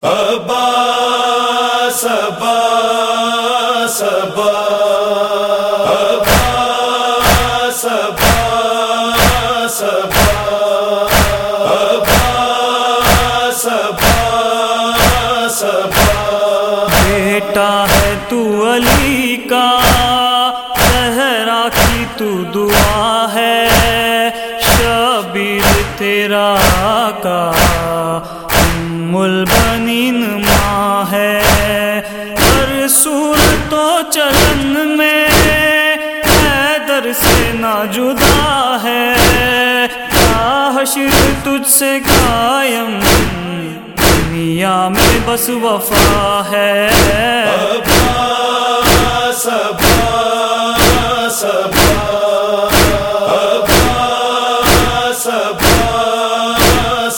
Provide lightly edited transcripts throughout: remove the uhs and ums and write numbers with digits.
عباس عباس عباس عباس عباس عباس بیٹا ہے تو علی کا، زہرا کی تو دعا ہے، شبیر تیرا آقا ام البنین ماں ہے، ہر صورت و چلن میں حیدر سے نہ جدا ہے، حشر تجھ سے قائم دنیا میں بس وفا ہے۔ عباس عباس عباس عباس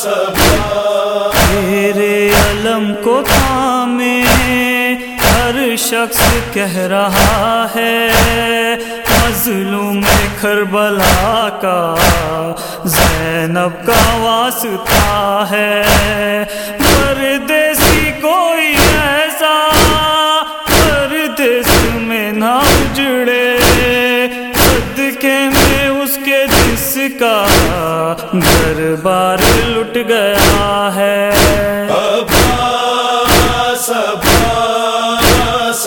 تیرے علم کو تھامے ہر شخص کہہ رہا ہے، مظلوم کربلا کا زینب کا واسطہ ہے، پردیسی کوئی ایسا پردیس میں نہ اجڑے، صدقے میں اس کے جس کا گھر بار لٹ گیا ہے۔ عباس عباس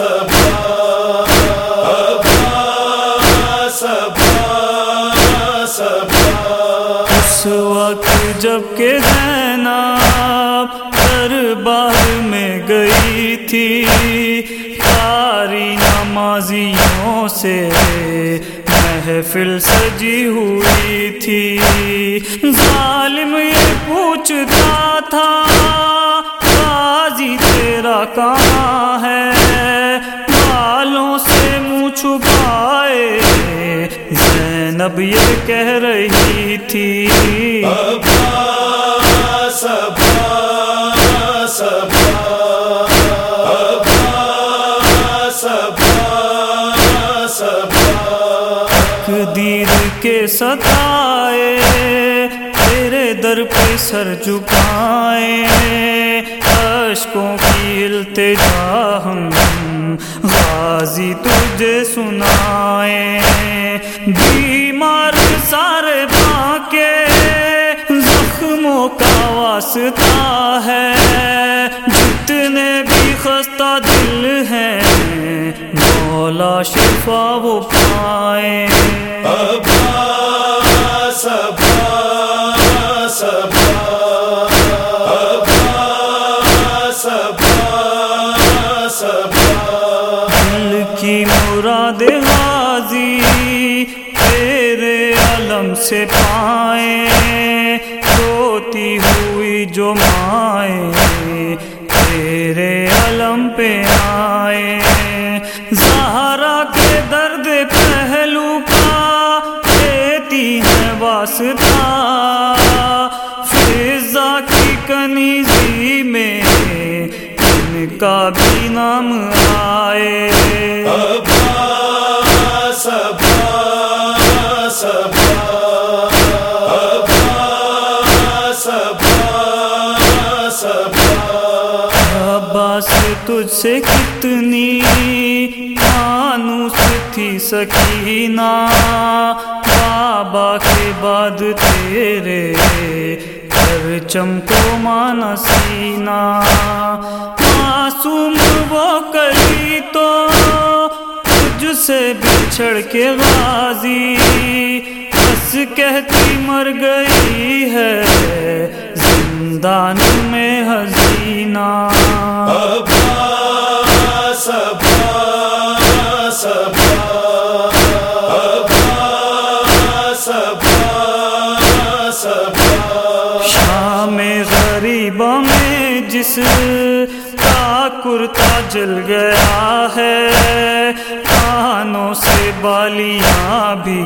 عباس عباس اس وقت جب کہ زینب دربار میں گئی تھی، قاری نمازیوں سے محفل سجی ہوئی تھی، ظالم یہ پوچھتا تھا غازی تیرا کہاں ہے، بالوں سے منہ چھپائے زینب یہ کہہ رہی تھی۔ عباس عباس عباس عباس تقدیر کے ستائے تیرے در پہ سر جھکائیں، اشکوں کی التجا ہم غازی تجھے سنائیں، بیمار سارے باکے زخموں کا واسطہ ہے، جتنے بھی خستہ دل ہیں مولا شفا وہ پائیں۔ عباس عباس عباس عباس دل کی مراد غازی تیرے علم سے پائیں، روتی ہوئی جو مائیں تیرے علم پہ آئیں، زہرا کے درد پہلو کا دیتی ہے واسطہ، فضا کی کنیزی میں ان کا بھی نام آئے۔ عباس عباس عباس عباس عباس تجھ سے کتنی مانوس تھی سکینہ، بابا کے بعد تیرے پرچم کو مانا سینہ، معصوم وہ کلی تو تجھ سے بچھڑ کے غازی، بس کہتی مر گئی ہے زندان میں حزینہ۔ عباس عباس عباس عباس شام غریبہ میں جس کا کرتا جل گیا ہے، کانوں سے بالیاں بھی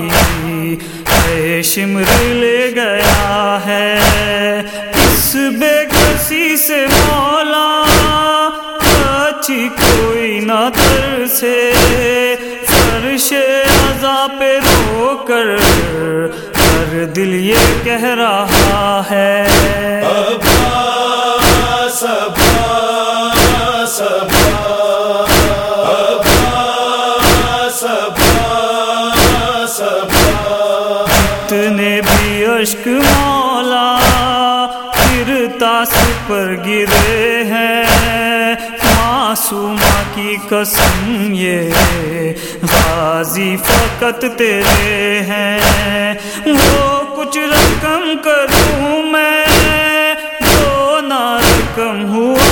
شمر لے گیا ہے، اس بے کسی سے مولا اچھی کوئی نہ ترسے، فرش عزا پہ رو کر ہر دل یہ کہہ رہا ہے۔ عباس عباس پر گرے ہیں، معصومہ کی قسم یہ غازی فقط تیرے ہیں، وہ کچھ رقم کروں میں جو نہ رقم ہوا